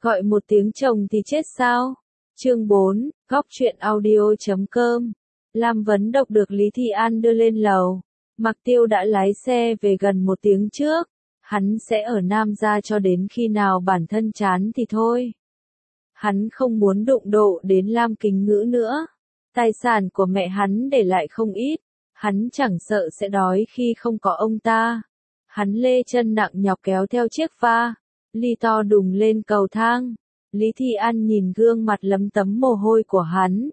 Gọi một tiếng chồng thì chết sao? Chương 4, góc truyện audio.com. Lam Vấn Độc được Lý Thị An đưa lên lầu. Mạc Tiêu đã lái xe về gần 1 tiếng trước. Hắn sẽ ở Nam gia cho đến khi nào bản thân chán thì thôi. Hắn không muốn đụng độ đến Lam Kính Ngữ nữa. Tài sản của mẹ hắn để lại không ít. Hắn chẳng sợ sẽ đói khi không có ông ta. Hắn lê chân nặng nhọc kéo theo chiếc va ly to đùng lên cầu thang. Lý Thị An nhìn gương mặt lấm tấm mồ hôi của hắn,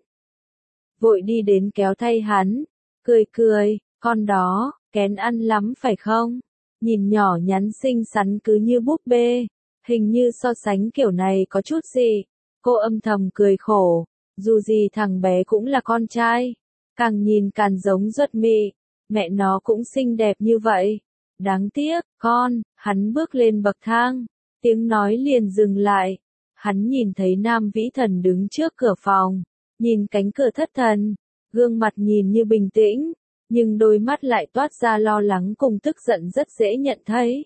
vội đi đến kéo thay hắn, cười cười, con đó, kén ăn lắm phải không? Nhìn nhỏ nhắn xinh xắn cứ như búp bê, hình như so sánh kiểu này có chút gì. Cô âm thầm cười khổ, dù gì thằng bé cũng là con trai, càng nhìn càng giống Duật Mị, mẹ nó cũng xinh đẹp như vậy. Đáng tiếc, hắn bước lên bậc thang, tiếng nói liền dừng lại. Hắn nhìn thấy Nam Vĩ Thần đứng trước cửa phòng, nhìn cánh cửa thất thần, gương mặt nhìn như bình tĩnh, nhưng đôi mắt lại toát ra lo lắng cùng tức giận rất dễ nhận thấy.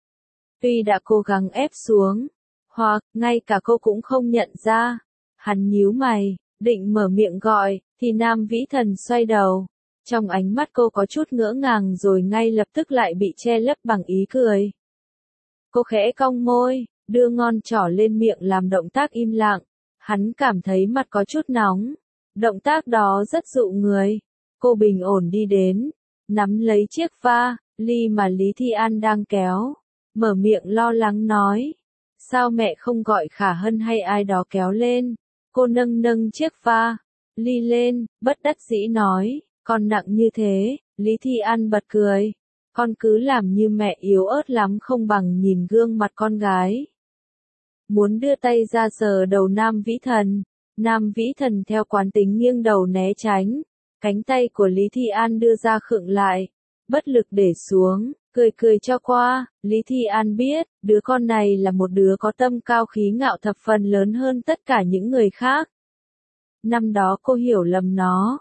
Tuy đã cố gắng ép xuống, hoặc ngay cả cô cũng không nhận ra, hắn nhíu mày, định mở miệng gọi, thì Nam Vĩ Thần xoay đầu. Trong ánh mắt cô có chút ngỡ ngàng rồi ngay lập tức lại bị che lấp bằng ý cười. Cô khẽ cong môi, đưa ngón trỏ lên miệng làm động tác im lặng. Hắn cảm thấy mặt có chút nóng. Động tác đó rất dụ người. Cô bình ổn đi đến, nắm lấy chiếc va ly mà Lý Thị An đang kéo. Mở miệng lo lắng nói. Sao mẹ không gọi Khả Hân hay ai đó kéo lên? Cô nâng chiếc va ly lên, bất đắc dĩ nói. Con nặng như thế, Lý Thị An bật cười. Con cứ làm như mẹ yếu ớt lắm không bằng nhìn gương mặt con gái. Muốn đưa tay ra sờ đầu Nam Vĩ Thần. Nam Vĩ Thần theo quán tính nghiêng đầu né tránh. Cánh tay của Lý Thị An đưa ra khựng lại. Bất lực để xuống, cười cho qua. Lý Thị An biết, đứa con này là một đứa có tâm cao khí ngạo thập phần lớn hơn tất cả những người khác. Năm đó cô hiểu lầm nó.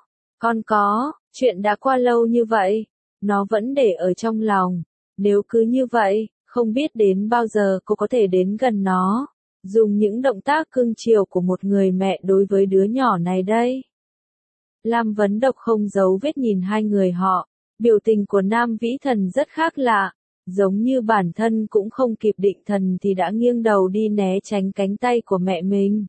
Chuyện đã qua lâu như vậy, nó vẫn để ở trong lòng. Nếu cứ như vậy, không biết đến bao giờ cô có thể đến gần nó, dùng những động tác cưng chiều của một người mẹ đối với đứa nhỏ này đây. Lam Vấn Độc không giấu vết nhìn hai người họ, biểu tình của Nam Vĩ Thần rất khác lạ, giống như bản thân cũng không kịp định thần thì đã nghiêng đầu đi né tránh cánh tay của mẹ mình.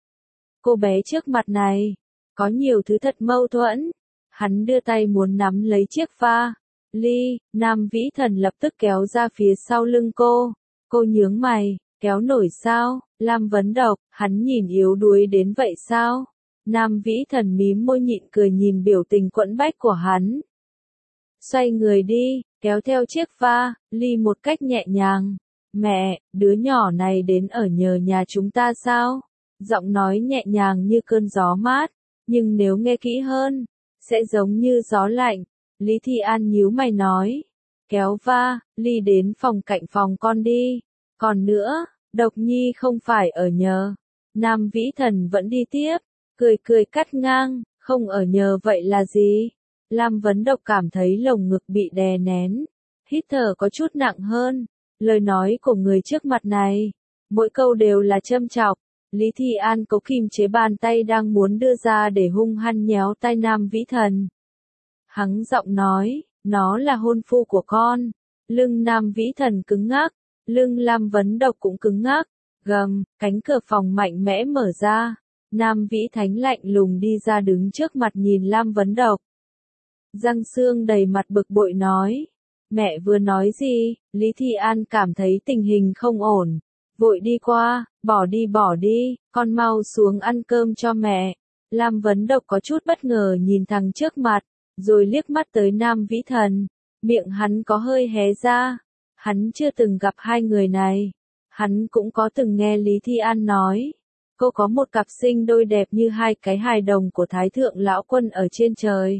Cô bé trước mặt này, có nhiều thứ thật mâu thuẫn. Hắn đưa tay muốn nắm lấy chiếc va ly, Nam Vĩ Thần lập tức kéo ra phía sau lưng cô. Cô nhướng mày, kéo nổi sao? Lam Vấn Độc, hắn nhìn yếu đuối đến vậy sao? Nam Vĩ Thần mím môi nhịn cười nhìn biểu tình quẫn bách của hắn. Xoay người đi, kéo theo chiếc va ly một cách nhẹ nhàng. Mẹ, đứa nhỏ này đến ở nhờ nhà chúng ta sao? Giọng nói nhẹ nhàng như cơn gió mát, nhưng nếu nghe kỹ hơn, sẽ giống như gió lạnh. Lý Thị An nhíu mày nói. Kéo va ly đến phòng cạnh phòng con đi. Còn nữa, Độc Nhi không phải ở nhờ. Nam Vĩ Thần vẫn đi tiếp, cười cắt ngang, không ở nhờ vậy là gì? Lam Vấn Độc cảm thấy lồng ngực bị đè nén, hít thở có chút nặng hơn. Lời nói của người trước mặt này, mỗi câu đều là châm chọc. Lý Thị An cố kìm chế bàn tay đang muốn đưa ra để hung hăng nhéo tay Nam Vĩ Thần. Hắn giọng nói, nó là hôn phu của con. Lưng Nam Vĩ Thần cứng ngắc, lưng Lam Vấn Độc cũng cứng ngắc. Gầm, cánh cửa phòng mạnh mẽ mở ra. Nam Vĩ Thánh lạnh lùng đi ra đứng trước mặt nhìn Lam Vấn Độc. Răng xương đầy mặt bực bội nói. Mẹ vừa nói gì? Lý Thị An cảm thấy tình hình không ổn. Vội đi qua, bỏ đi, con mau xuống ăn cơm cho mẹ. Lam Vấn Độc có chút bất ngờ nhìn thằng trước mặt, rồi liếc mắt tới Nam Vĩ Thần. Miệng hắn có hơi hé ra. Hắn chưa từng gặp hai người này. Hắn cũng có từng nghe Lý Thị An nói. Cô có một cặp sinh đôi đẹp như hai cái hài đồng của Thái Thượng Lão Quân ở trên trời.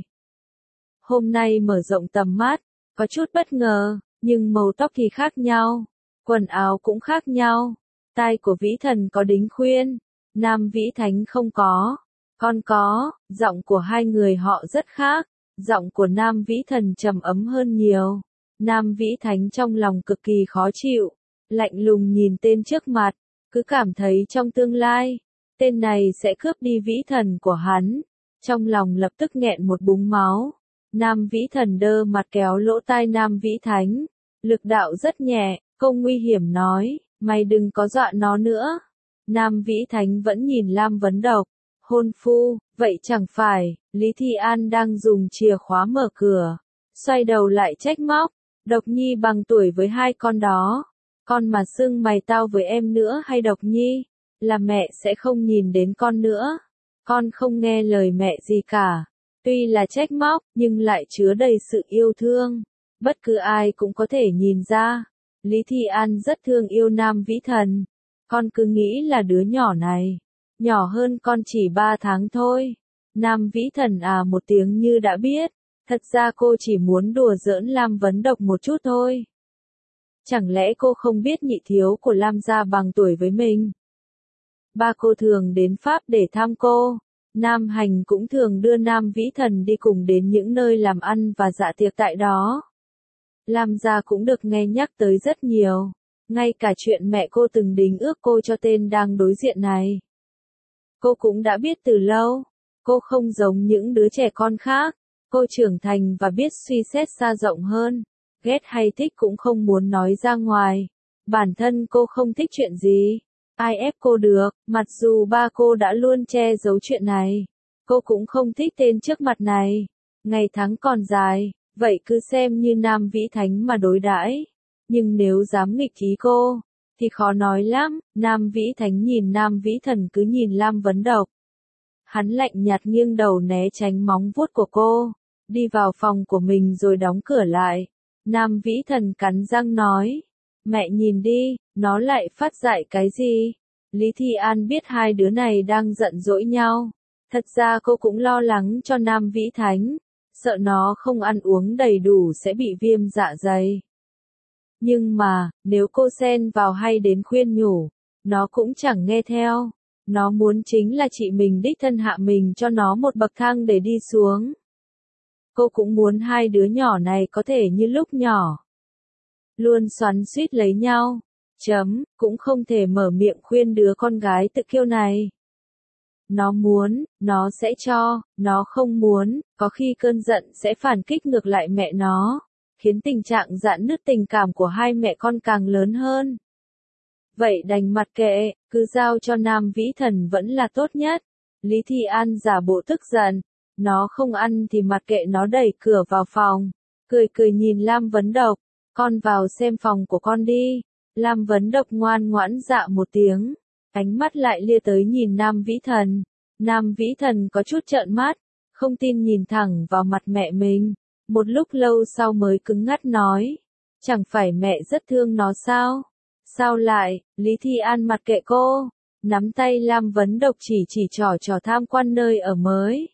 Hôm nay mở rộng tầm mắt, có chút bất ngờ, nhưng màu tóc thì khác nhau. Quần áo cũng khác nhau. Tai của Vĩ Thần có đính khuyên, Nam Vĩ Thánh không có. Con có, giọng của hai người họ rất khác. Giọng của Nam Vĩ Thần trầm ấm hơn nhiều. Nam Vĩ Thánh trong lòng cực kỳ khó chịu, lạnh lùng nhìn tên trước mặt, cứ cảm thấy trong tương lai, tên này sẽ cướp đi vĩ thần của hắn. Trong lòng lập tức nghẹn một búng máu. Nam Vĩ Thần đơ mặt kéo lỗ tai Nam Vĩ Thánh. Lực đạo rất nhẹ, cô nguy hiểm nói, mày đừng có dọa nó nữa. Nam Vĩ Thánh vẫn nhìn Lam Vấn Độc. Hôn phu, vậy chẳng phải, Lý Thi An đang dùng chìa khóa mở cửa. Xoay đầu lại trách móc, Độc Nhi bằng tuổi với hai con đó. Con mà xưng mày tao với em nữa hay Độc Nhi, là mẹ sẽ không nhìn đến con nữa. Con không nghe lời mẹ gì cả. Tuy là trách móc, nhưng lại chứa đầy sự yêu thương. Bất cứ ai cũng có thể nhìn ra. Lý Thi An rất thương yêu Nam Vĩ Thần. Con cứ nghĩ là đứa nhỏ này. Nhỏ hơn con chỉ 3 tháng thôi. Nam Vĩ Thần à một tiếng như đã biết. Thật ra cô chỉ muốn đùa giỡn Lam Vấn Độc một chút thôi. Chẳng lẽ cô không biết nhị thiếu của Lam gia bằng tuổi với mình? Ba cô thường đến Pháp để thăm cô. Nam Hành cũng thường đưa Nam Vĩ Thần đi cùng đến những nơi làm ăn và dạ tiệc tại đó. Lam gia cũng được nghe nhắc tới rất nhiều. Ngay cả chuyện mẹ cô từng đính ước cô cho tên đang đối diện này. Cô cũng đã biết từ lâu. Cô không giống những đứa trẻ con khác. Cô trưởng thành và biết suy xét xa rộng hơn. Ghét hay thích cũng không muốn nói ra ngoài. Bản thân cô không thích chuyện gì. Ai ép cô được, mặc dù ba cô đã luôn che giấu chuyện này. Cô cũng không thích tên trước mặt này. Ngày tháng còn dài, vậy cứ xem như Nam Vĩ Thánh mà đối đãi. Nhưng nếu dám nghịch ý cô, thì khó nói lắm. Nam Vĩ Thánh nhìn Nam Vĩ Thần cứ nhìn Lam Vấn Độc. Hắn lạnh nhạt nghiêng đầu né tránh móng vuốt của cô. Đi vào phòng của mình rồi đóng cửa lại. Nam Vĩ Thần cắn răng nói. Mẹ nhìn đi, nó lại phát dại cái gì? Lý Thi An biết hai đứa này đang giận dỗi nhau. Thật ra cô cũng lo lắng cho Nam Vĩ Thánh. Sợ nó không ăn uống đầy đủ sẽ bị viêm dạ dày. Nhưng mà, nếu cô xen vào hay đến khuyên nhủ, nó cũng chẳng nghe theo. Nó muốn chính là chị mình đích thân hạ mình cho nó một bậc thang để đi xuống. Cô cũng muốn hai đứa nhỏ này có thể như lúc nhỏ. Luôn xoắn xuýt lấy nhau. Cũng không thể mở miệng khuyên đứa con gái tự kiêu này. Nó muốn, nó sẽ cho, nó không muốn, có khi cơn giận sẽ phản kích ngược lại mẹ nó, khiến tình trạng rạn nứt tình cảm của hai mẹ con càng lớn hơn. Vậy đành mặc kệ, cứ giao cho Nam Vĩ Thần vẫn là tốt nhất. Lý Thi An giả bộ tức giận, nó không ăn thì mặc kệ nó đẩy cửa vào phòng, cười cười nhìn Lam Vấn Độc, con vào xem phòng của con đi. Lam Vấn Độc ngoan ngoãn dạ một tiếng, ánh mắt lại lia tới nhìn Nam Vĩ Thần. Nam Vĩ Thần có chút trợn mắt, không tin nhìn thẳng vào mặt mẹ mình. Một lúc lâu sau mới cứng ngắt nói, chẳng phải mẹ rất thương nó sao? Sao lại? Lý Thi An mặc kệ cô, nắm tay Lam Vấn Độc chỉ trò tham quan nơi ở mới.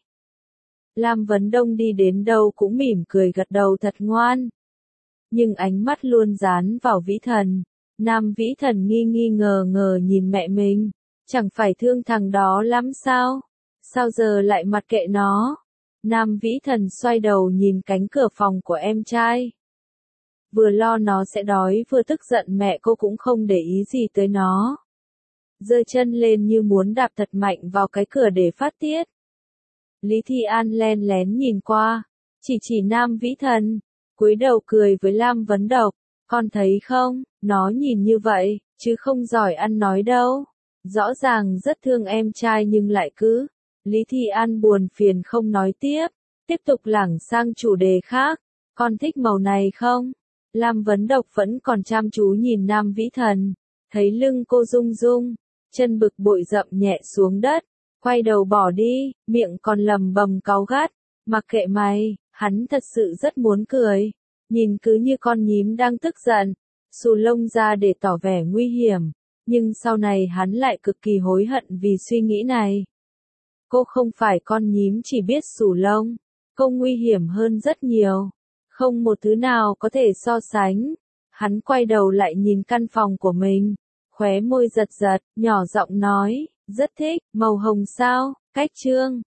Lam Vấn Đông đi đến đâu cũng mỉm cười gật đầu thật ngoan. Nhưng ánh mắt luôn dán vào Vĩ Thần. Nam Vĩ Thần nghi ngờ nhìn mẹ mình. Chẳng phải thương thằng đó lắm sao? Sao giờ lại mặc kệ nó? Nam Vĩ Thần xoay đầu nhìn cánh cửa phòng của em trai. Vừa lo nó sẽ đói vừa tức giận mẹ cô cũng không để ý gì tới nó. Giơ chân lên như muốn đạp thật mạnh vào cái cửa để phát tiết. Lý Thi An len lén nhìn qua, chỉ Nam Vĩ Thần, cúi đầu cười với Lam Vấn Độc, con thấy không, nó nhìn như vậy, chứ không giỏi ăn nói đâu. Rõ ràng rất thương em trai nhưng lại cứ. Lý Thi An buồn phiền không nói tiếp tục lảng sang chủ đề khác. Con thích màu này không? Lam Vấn Độc vẫn còn chăm chú nhìn Nam Vĩ Thần, thấy lưng cô rung rung, chân bực bội dậm nhẹ xuống đất, quay đầu bỏ đi, miệng còn lầm bầm cáu gắt, mặc kệ mày. Hắn thật sự rất muốn cười, nhìn cứ như con nhím đang tức giận, xù lông ra để tỏ vẻ nguy hiểm, nhưng sau này hắn lại cực kỳ hối hận vì suy nghĩ này. Cô không phải con nhím chỉ biết xù lông, cô nguy hiểm hơn rất nhiều, không một thứ nào có thể so sánh. Hắn quay đầu lại nhìn căn phòng của mình, khóe môi giật, nhỏ giọng nói, rất thích, màu hồng sao, cách trương.